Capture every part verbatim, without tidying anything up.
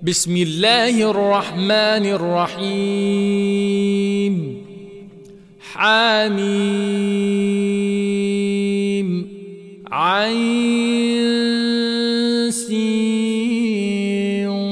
بسم الله الرحمن الرحيم. حميم عين سين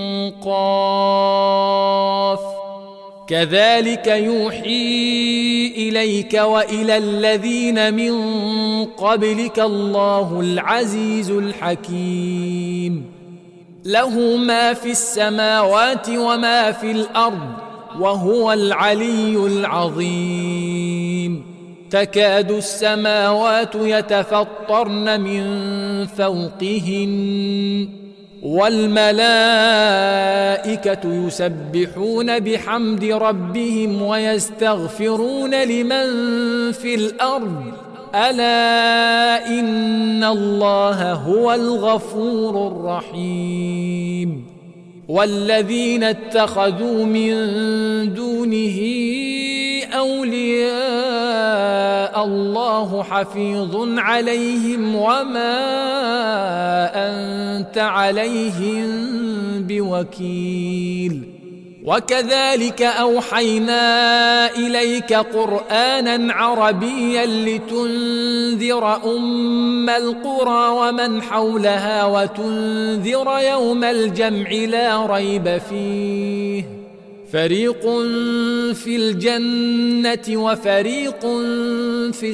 قاف. كذلك يوحي إليك وإلى الذين من قبلك الله العزيز الحكيم. له ما في السماوات وما في الأرض وهو العلي العظيم. تكاد السماوات يتفطرن من فوقهن والملائكة يسبحون بحمد ربهم ويستغفرون لمن في الأرض ألا إن الله هو الغفور الرحيم. والذين اتخذوا من دونه أولياء الله حفيظ عليهم وما أنت عليهم بوكيل. وكذلك أوحينا إليك قرآنا عربيا لتنذر أم القرى ومن حولها وتنذر يوم الجمع لا ريب فيه. فريق في الجنة وفريق في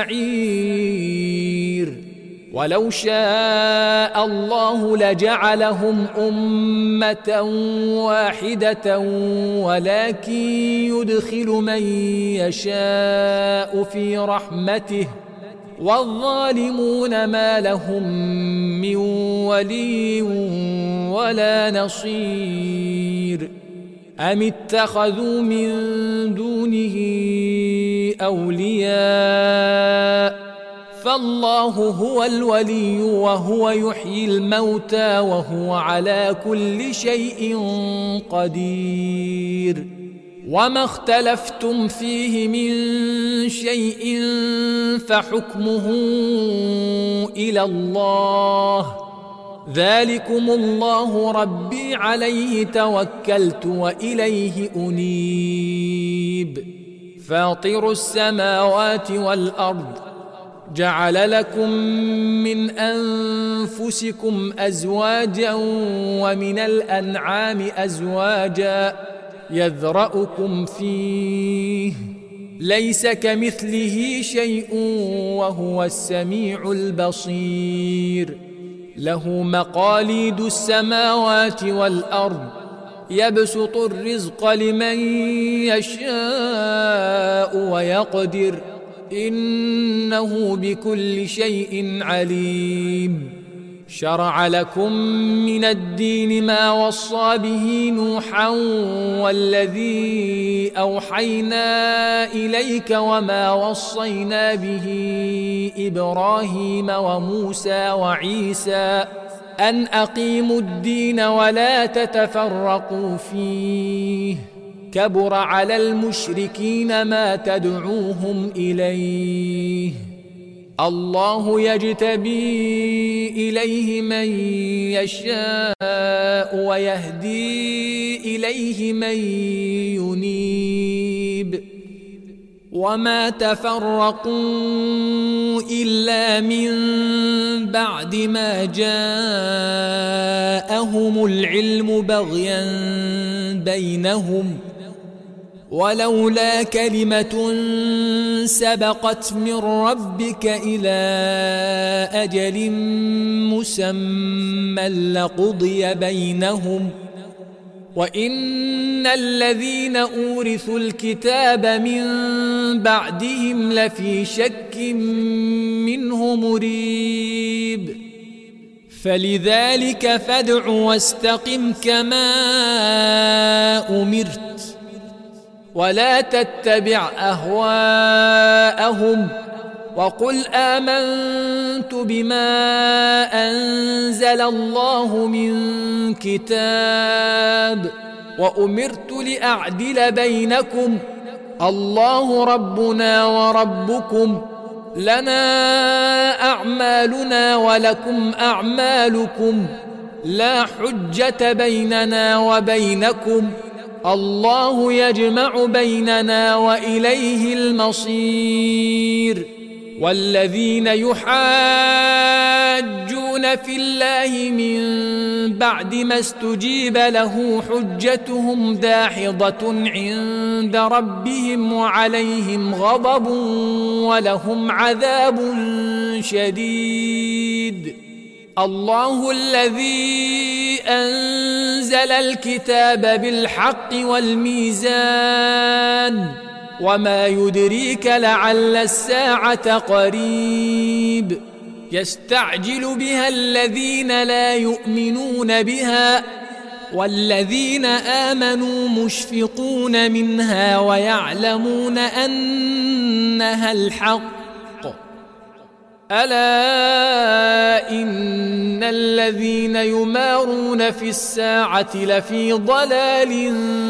السعير. ولو شاء الله لجعلهم أمة واحدة ولكن يدخل من يشاء في رحمته والظالمون ما لهم من ولي ولا نصير. أم اتخذوا من دونه أولياء فالله هو الولي وهو يحيي الموتى وهو على كل شيء قدير. وما اختلفتم فيه من شيء فحكمه إلى الله. ذلكم الله ربي عليه توكلت وإليه أنيب. فاطر السماوات والأرض جعل لكم من أنفسكم أزواجا ومن الأنعام أزواجا يذرأكم فيه ليس كمثله شيء وهو السميع البصير. له مقاليد السماوات والأرض يبسط الرزق لمن يشاء ويقدر إنه بكل شيء عليم. شرع لكم من الدين ما وصى به نوحا والذي أوحينا إليك وما وصينا به إبراهيم وموسى وعيسى أن أقيموا الدين ولا تتفرقوا فيه. كبر على المشركين ما تدعوهم إليه. الله يجتبي إليه من يشاء ويهدي إليه من ينيب. وما تفرقوا إلا من بعد ما جاءهم العلم بغيا بينهم ولولا كلمة سبقت من ربك إلى أجل مسمى لقضي بينهم وإن الذين أورثوا الكتاب من بعدهم لفي شك منه مريب. فلذلك فادع واستقم كما أمرت ولا تتبع أهواءهم وقل آمنت بما أنزل الله من كتاب وأمرت لأعدل بينكم الله ربنا وربكم لنا أعمالنا ولكم أعمالكم لا حجة بيننا وبينكم الله يجمع بيننا وإليه المصير. والذين يحاجون في الله من بعد ما استجيب له حجتهم داحضة عند ربهم وعليهم غضب ولهم عذاب شديد. الله الذي أنزل الكتاب بالحق والميزان وما يدريك لعل الساعة قريب. يستعجل بها الذين لا يؤمنون بها والذين آمنوا مشفقون منها ويعلمون أنها الحق. ألا إن الذين يمارون في الساعة لفي ضلال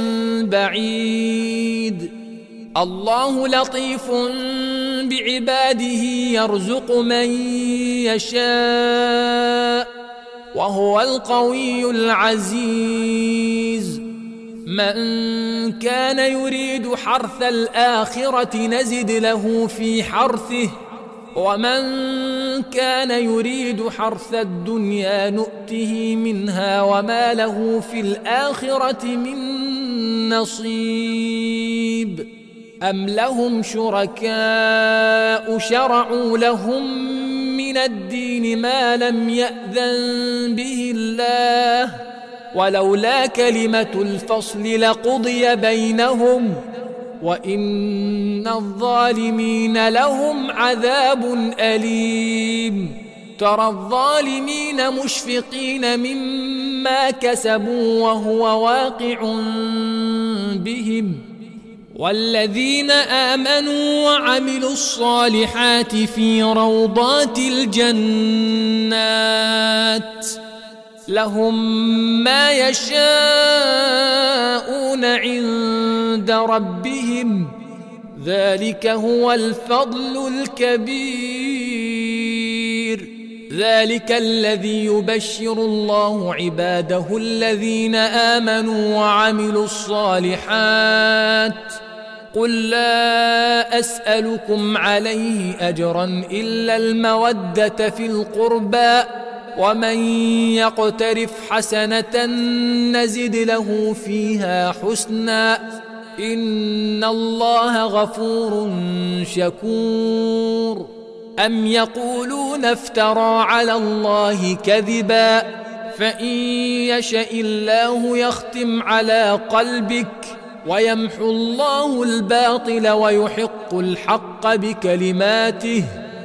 بعيد. الله لطيف بعباده يرزق من يشاء وهو القوي العزيز. من كان يريد حرث الآخرة نزد له في حرثه ومن كان يريد حرث الدنيا نؤته منها وما له في الآخرة من نصيب. أم لهم شركاء شرعوا لهم من الدين ما لم يأذن به الله ولولا كلمة الفصل لقضي بينهم وإن الظالمين لهم عذاب أليم. ترى الظالمين مشفقين مما كسبوا وهو واقع بهم والذين آمنوا وعملوا الصالحات في روضات الجنات لهم ما يشاءون عند ربهم ذلك هو الفضل الكبير. ذلك الذي يبشر الله عباده الذين آمنوا وعملوا الصالحات. قل لا أسألكم عليه أجرا إلا المودة في القربى ومن يقترف حسنة نزد له فيها حسنا إن الله غفور شكور. أم يقولون افترى على الله كذبا فإن يشأ الله يختم على قلبك ويمحو الله الباطل ويحق الحق بكلماته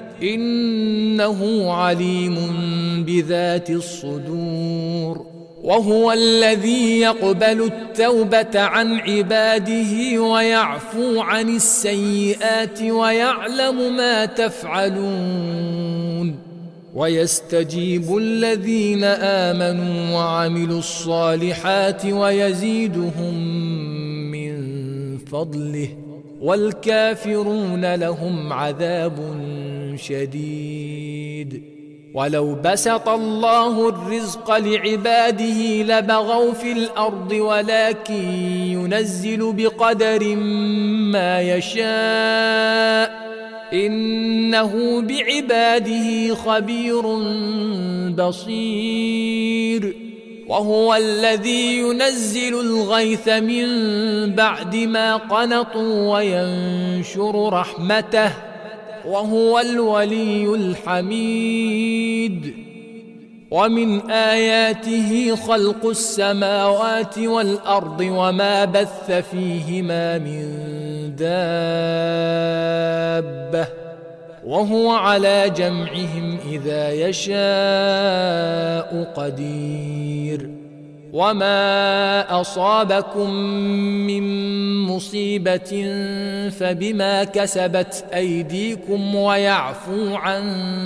إنه عليم بذات الصدور. وهو الذي يقبل التوبة عن عباده ويعفو عن السيئات ويعلم ما تفعلون ويستجيب الذين آمنوا وعملوا الصالحات ويزيدهم من فضله والكافرون لهم عذاب شديد. ولو بسط الله الرزق لعباده لبغوا في الأرض ولكن ينزل بقدر ما يشاء إنه بعباده خبير بصير. وهو الذي ينزل الغيث من بعد ما قنطوا وينشر رحمته وهو الولي الحميد. ومن آياته خلق السماوات والأرض وما بث فيهما من دابة وهو على جمعهم إذا يشاء قدير. وما أصابكم من مصيبة فبما كسبت أيديكم ويعفو عن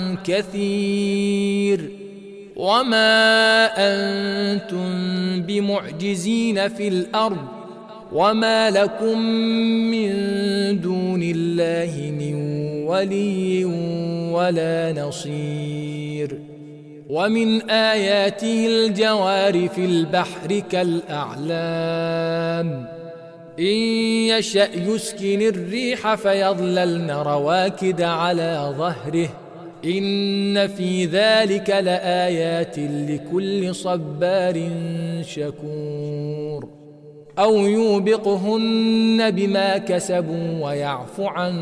كثير. وما أنتم بمعجزين في الأرض وما لكم من دون الله من ولي ولا نصير. ومن آياته الجوار في البحر كالأعلام إن يشأ يسكن الريح فيظللن رواكد على ظهره إن في ذلك لآيات لكل صبار شكور أو يوبقهن بما كسبوا ويعفو عن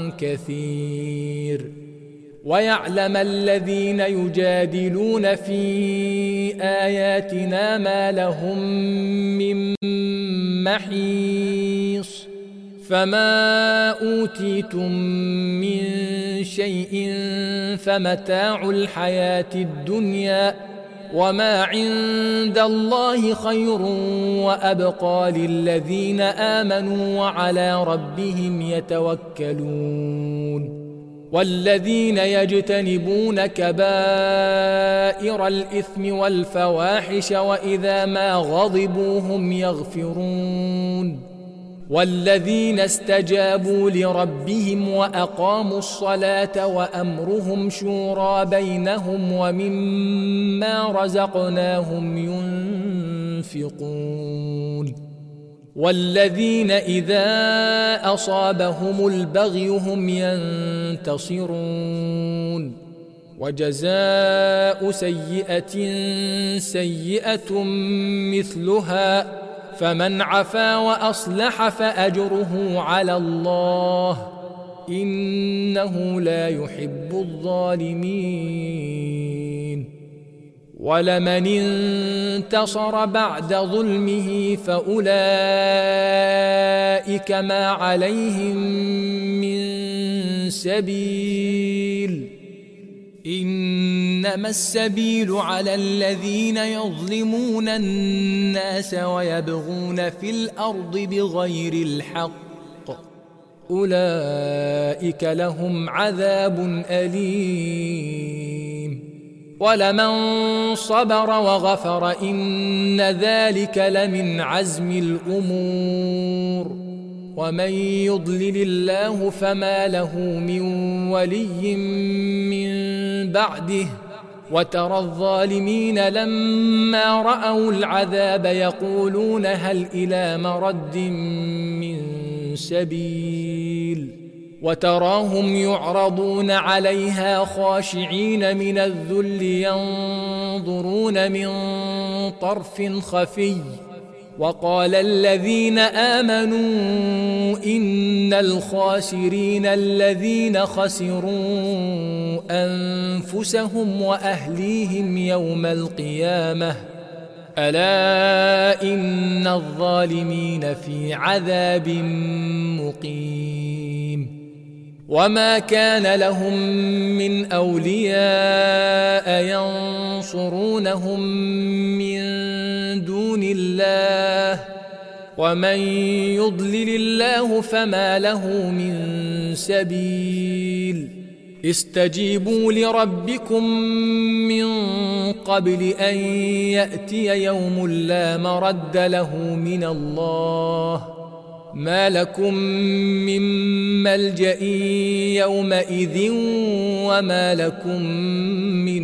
كثير ويعلم الذين يجادلون في آياتنا ما لهم من محيص فما أوتيتم من شيء فمتاع الحياة الدنيا وما عند الله خير وأبقى للذين آمنوا وعلى ربهم يتوكلون والذين يجتنبون كبائر الإثم والفواحش وإذا ما غضبوا هم يغفرون والذين استجابوا لربهم وأقاموا الصلاة وأمرهم شورى بينهم ومما رزقناهم ينفقون والذين إذا أصابهم البغي هم ينتصرون وجزاء سيئة سيئة مثلها فمن عفا وأصلح فأجره على الله إنه لا يحب الظالمين ولمن انتصر بعد ظلمه فأولئك ما عليهم من سبيل إنما السبيل على الذين يظلمون الناس ويبغون في الأرض بغير الحق أولئك لهم عذاب أليم ولمن صبر وغفر إن ذلك لمن عزم الأمور ومن يضلل الله فما له من ولي من بعده وترى الظالمين لما رأوا العذاب يقولون هل إلى مرد من سبيل وتراهم يعرضون عليها خاشعين من الذل ينظرون من طرف خفي وقال الذين آمنوا إن الخاسرين الذين خسروا أنفسهم وأهليهم يوم القيامة ألا إن الظالمين في عذاب مقيم وما كان لهم من أولياء ينصرونهم من دون الله ومن يضلل الله فما له من سبيل استجيبوا لربكم من قبل أن يأتي يوم لا مرد له من الله ما لكم من ملجأ يومئذ وما لكم من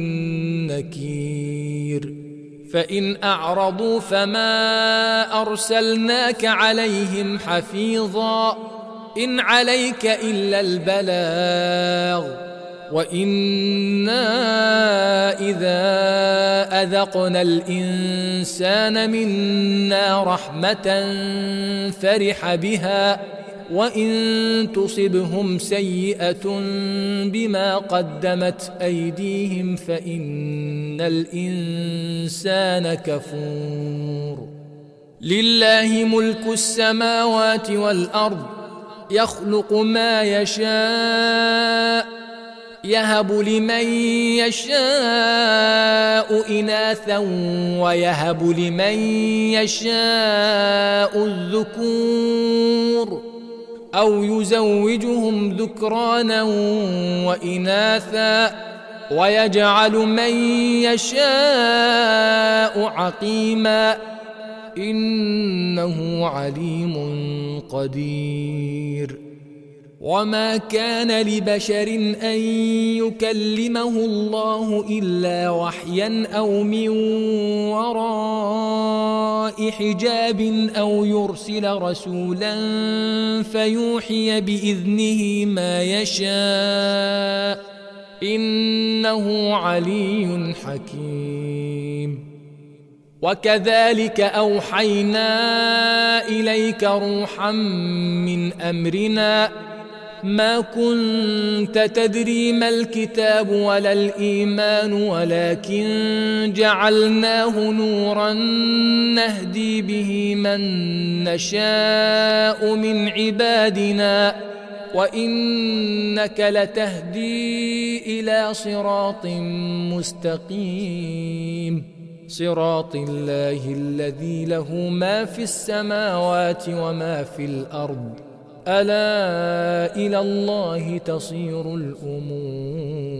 نكير فإن أعرضوا فما أرسلناك عليهم حفيظا إن عليك إلا البلاغ وإنا إذا أذقنا الإنسان منا رحمة فرح بها وإن تصبهم سيئة بما قدمت أيديهم فإن الإنسان كفور لله ملك السماوات والأرض يخلق ما يشاء يهب لمن يشاء إناثا ويهب لمن يشاء الذكور أو يزوجهم ذكرانا وإناثا ويجعل من يشاء عقيما إنه عليم قدير وما كان لبشر أن يكلمه الله إلا وحيا أو من وراء حجاب أو يرسل رسولا فيوحي بإذنه ما يشاء إنه علي حكيم. وكذلك أوحينا إليك روحا من أمرنا ما كنت تدري ما الكتاب ولا الإيمان ولكن جعلناه نورا نهدي به من نشاء من عبادنا وإنك لتهدي إلى صراط مستقيم صراط الله الذي له ما في السماوات وما في الأرض ألا إلى الله تصير الأمور.